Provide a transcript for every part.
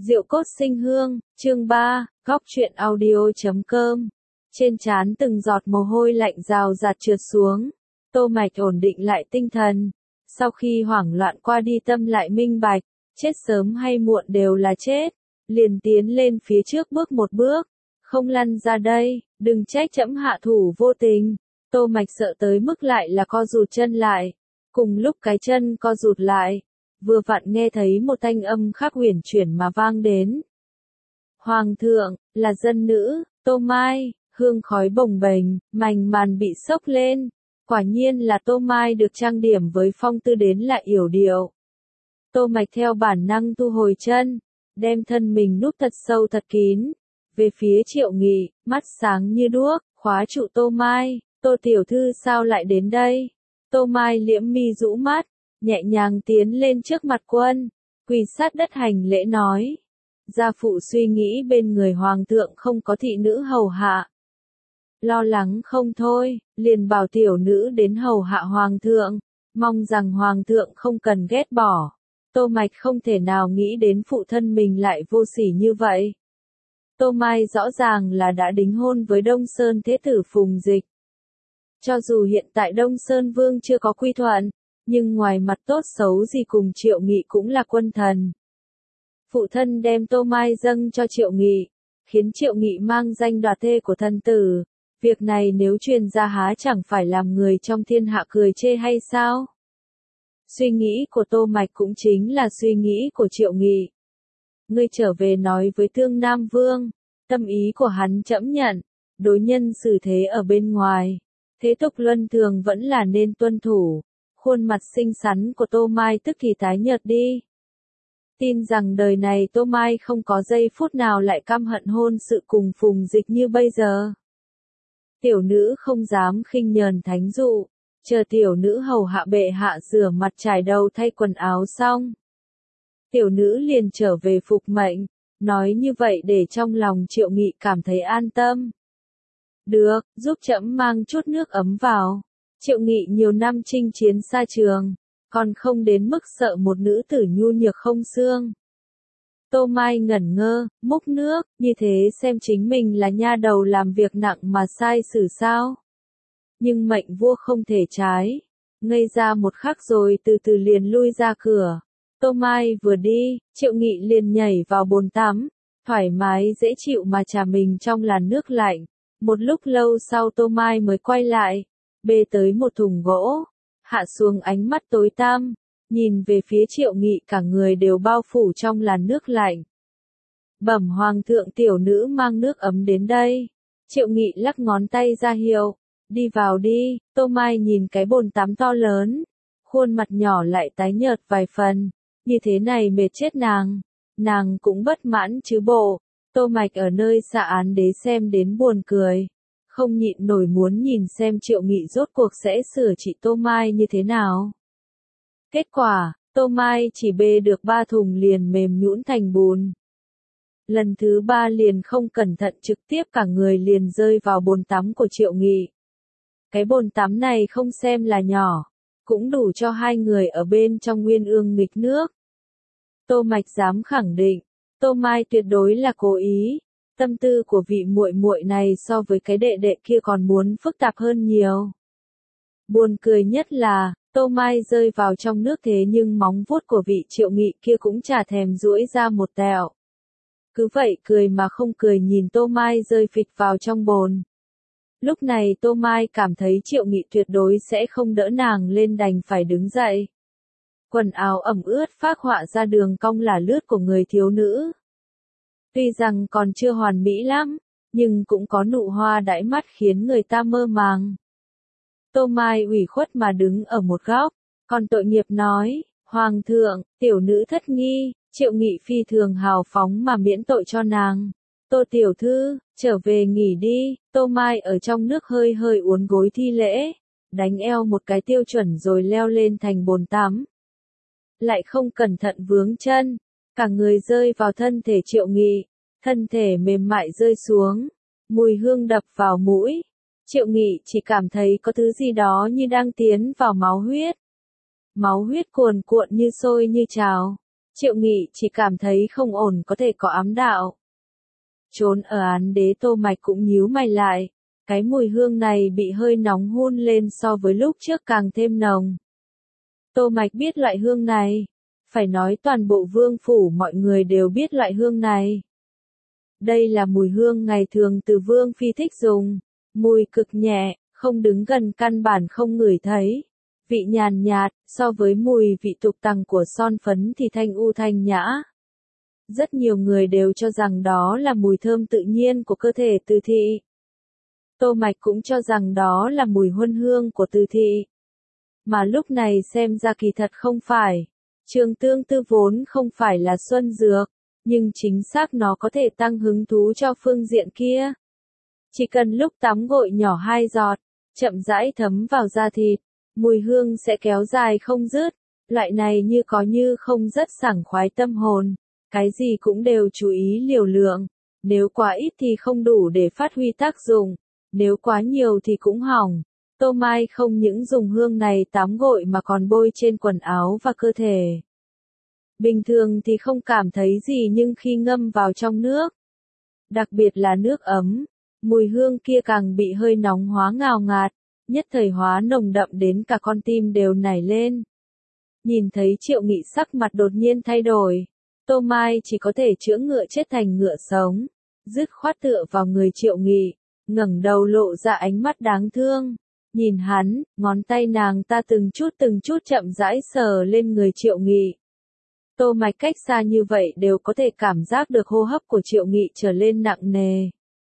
Diệu cốt sinh hương, chương 3, góc truyện audio.com. Trên trán từng giọt mồ hôi lạnh rào rạt trượt xuống. Tô Mạch ổn định lại tinh thần. Sau khi hoảng loạn qua đi tâm lại minh bạch, chết sớm hay muộn đều là chết. Liền tiến lên phía trước bước một bước. Không lăn ra đây, đừng trách trẫm hạ thủ vô tình. Tô Mạch sợ tới mức lại là co rụt chân lại. Cùng lúc cái chân co rụt lại, vừa vặn nghe thấy một thanh âm khác huyền chuyển mà vang đến. Hoàng thượng, là dân nữ, Tô Mai, hương khói bồng bềnh, mảnh màn bị sốc lên. Quả nhiên là Tô Mai được trang điểm với phong tư đến lại yểu điệu. Tô Mạch theo bản năng thu hồi chân, đem thân mình núp thật sâu thật kín. Về phía Triệu Nghị, mắt sáng như đuốc, khóa trụ Tô Mai, Tô tiểu thư sao lại đến đây? Tô Mai liễm mi rũ mắt, nhẹ nhàng tiến lên trước mặt quân, quỳ sát đất hành lễ nói. Gia phụ suy nghĩ bên người hoàng thượng không có thị nữ hầu hạ. Lo lắng không thôi, liền bảo tiểu nữ đến hầu hạ hoàng thượng, mong rằng hoàng thượng không cần ghét bỏ. Tô Mạch không thể nào nghĩ đến phụ thân mình lại vô sỉ như vậy. Tô Mai rõ ràng là đã đính hôn với Đông Sơn Thế tử Phùng Dịch. Cho dù hiện tại Đông Sơn Vương chưa có quy thuận, nhưng ngoài mặt tốt xấu gì cùng Triệu Nghị cũng là quân thần. Phụ thân đem Tô Mai dâng cho Triệu Nghị, khiến Triệu Nghị mang danh đoạt thê của thân tử. Việc này nếu truyền ra há chẳng phải làm người trong thiên hạ cười chê hay sao? Suy nghĩ của Tô Mạch cũng chính là suy nghĩ của Triệu Nghị. Ngươi trở về nói với Tương Nam Vương, tâm ý của hắn trẫm nhận, đối nhân xử thế ở bên ngoài, thế tục luân thường vẫn là nên tuân thủ. Khuôn mặt xinh xắn của Tô Mai tức thì tái nhợt đi. Tin rằng đời này Tô Mai không có giây phút nào lại căm hận hôn sự cùng Phùng Dịch như bây giờ. Tiểu nữ không dám khinh nhờn thánh dụ, chờ tiểu nữ hầu hạ bệ hạ rửa mặt trải đầu thay quần áo xong. Tiểu nữ liền trở về phục mệnh, nói như vậy để trong lòng Triệu Nghị cảm thấy an tâm. Được, giúp trẫm mang chút nước ấm vào. Triệu Nghị nhiều năm chinh chiến xa trường, còn không đến mức sợ một nữ tử nhu nhược không xương. Tô Mai ngẩn ngơ, múc nước, như thế xem chính mình là nha đầu làm việc nặng mà sai xử sao. Nhưng mệnh vua không thể trái, ngây ra một khắc rồi từ từ liền lui ra cửa. Tô Mai vừa đi, Triệu Nghị liền nhảy vào bồn tắm, thoải mái dễ chịu mà trà mình trong làn nước lạnh. Một lúc lâu sau Tô Mai mới quay lại, bê tới một thùng gỗ, hạ xuống ánh mắt tối tăm, nhìn về phía Triệu Nghị cả người đều bao phủ trong làn nước lạnh. Bẩm hoàng thượng tiểu nữ mang nước ấm đến đây. Triệu Nghị lắc ngón tay ra hiệu, đi vào đi. Tô Mai nhìn cái bồn tắm to lớn, khuôn mặt nhỏ lại tái nhợt vài phần, như thế này mệt chết nàng cũng bất mãn chứ bộ. Tô Mạch ở nơi xa án đế xem đến buồn cười, không nhịn nổi muốn nhìn xem Triệu Nghị rốt cuộc sẽ sửa trị Tô Mai như thế nào. Kết quả, Tô Mai chỉ bê được 3 thùng liền mềm nhũn thành bùn. Lần thứ 3 liền không cẩn thận trực tiếp cả người liền rơi vào bồn tắm của Triệu Nghị. Cái bồn tắm này không xem là nhỏ, cũng đủ cho 2 người ở bên trong nguyên ương nghịch nước. Tô Mạch dám khẳng định, Tô Mai tuyệt đối là cố ý. Tâm tư của vị muội muội này so với cái đệ đệ kia còn muốn phức tạp hơn nhiều. Buồn cười nhất là, Tô Mai rơi vào trong nước thế nhưng móng vuốt của vị Triệu Nghị kia cũng chả thèm duỗi ra một tẹo. Cứ vậy cười mà không cười nhìn Tô Mai rơi phịch vào trong bồn. Lúc này Tô Mai cảm thấy Triệu Nghị tuyệt đối sẽ không đỡ nàng lên đành phải đứng dậy. Quần áo ẩm ướt phác họa ra đường cong là lướt của người thiếu nữ. Tuy rằng còn chưa hoàn mỹ lắm, nhưng cũng có nụ hoa đãi mắt khiến người ta mơ màng. Tô Mai ủy khuất mà đứng ở một góc, còn tội nghiệp nói, Hoàng thượng, tiểu nữ thất nghi. Triệu Nghị phi thường hào phóng mà miễn tội cho nàng. Tô tiểu thư, trở về nghỉ đi. Tô Mai ở trong nước hơi hơi uốn gối thi lễ, đánh eo một cái tiêu chuẩn rồi leo lên thành bồn tắm. Lại không cẩn thận vướng chân, cả người rơi vào thân thể Triệu Nghị, thân thể mềm mại rơi xuống, mùi hương đập vào mũi. Triệu Nghị chỉ cảm thấy có thứ gì đó như đang tiến vào máu huyết. Máu huyết cuồn cuộn như sôi như trào. Triệu Nghị chỉ cảm thấy không ổn, có thể có ám đạo. Trốn ở án đế Tô Mạch cũng nhíu mày lại. Cái mùi hương này bị hơi nóng hun lên so với lúc trước càng thêm nồng. Tô Mạch biết loại hương này. Phải nói toàn bộ vương phủ mọi người đều biết loại hương này. Đây là mùi hương ngày thường từ vương phi thích dùng. Mùi cực nhẹ, không đứng gần căn bản không ngửi thấy. Vị nhàn nhạt, so với mùi vị tục tằng của son phấn thì thanh u thanh nhã. Rất nhiều người đều cho rằng đó là mùi thơm tự nhiên của cơ thể Từ Thị. Tô Mạch cũng cho rằng đó là mùi huân hương của Từ Thị. Mà lúc này xem ra kỳ thật không phải. Trường tương tư vốn không phải là xuân dược, nhưng chính xác nó có thể tăng hứng thú cho phương diện kia. Chỉ cần lúc tắm gội nhỏ 2 giọt, chậm rãi thấm vào da thịt, mùi hương sẽ kéo dài không dứt. Loại này như có như không rất sảng khoái tâm hồn. Cái gì cũng đều chú ý liều lượng. Nếu quá ít thì không đủ để phát huy tác dụng. Nếu quá nhiều thì cũng hỏng. Tô Mai không những dùng hương này tắm gội mà còn bôi trên quần áo và cơ thể. Bình thường thì không cảm thấy gì, nhưng khi ngâm vào trong nước, đặc biệt là nước ấm, mùi hương kia càng bị hơi nóng hóa ngào ngạt, nhất thời hóa nồng đậm đến cả con tim đều nảy lên. Nhìn thấy Triệu Nghị sắc mặt đột nhiên thay đổi, Tô Mai chỉ có thể chữa ngựa chết thành ngựa sống, dứt khoát tựa vào người Triệu Nghị, ngẩng đầu lộ ra ánh mắt đáng thương. Nhìn hắn, ngón tay nàng ta từng chút chậm rãi sờ lên người Triệu Nghị. Tô Mạch cách xa như vậy đều có thể cảm giác được hô hấp của Triệu Nghị trở lên nặng nề.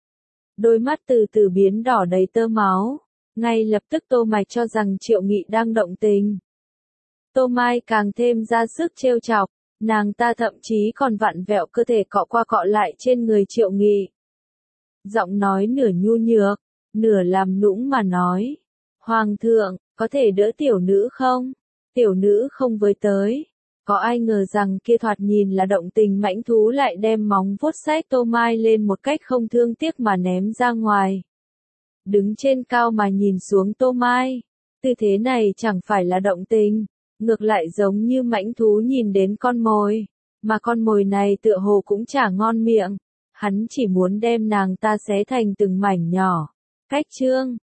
Đôi mắt từ từ biến đỏ đầy tơ máu. Ngay lập tức Tô Mạch cho rằng Triệu Nghị đang động tình. Tô Mai càng thêm ra sức trêu chọc, nàng ta thậm chí còn vặn vẹo cơ thể cọ qua cọ lại trên người Triệu Nghị. Giọng nói nửa nhu nhược, nửa làm nũng mà nói. Hoàng thượng, có thể đỡ tiểu nữ không? Tiểu nữ không với tới. Có ai ngờ rằng kia thoạt nhìn là động tình mãnh thú lại đem móng vuốt xách Tô Mai lên một cách không thương tiếc mà ném ra ngoài. Đứng trên cao mà nhìn xuống Tô Mai, tư thế này chẳng phải là động tình, ngược lại giống như mãnh thú nhìn đến con mồi, mà con mồi này tựa hồ cũng chả ngon miệng, hắn chỉ muốn đem nàng ta xé thành từng mảnh nhỏ. Cách chương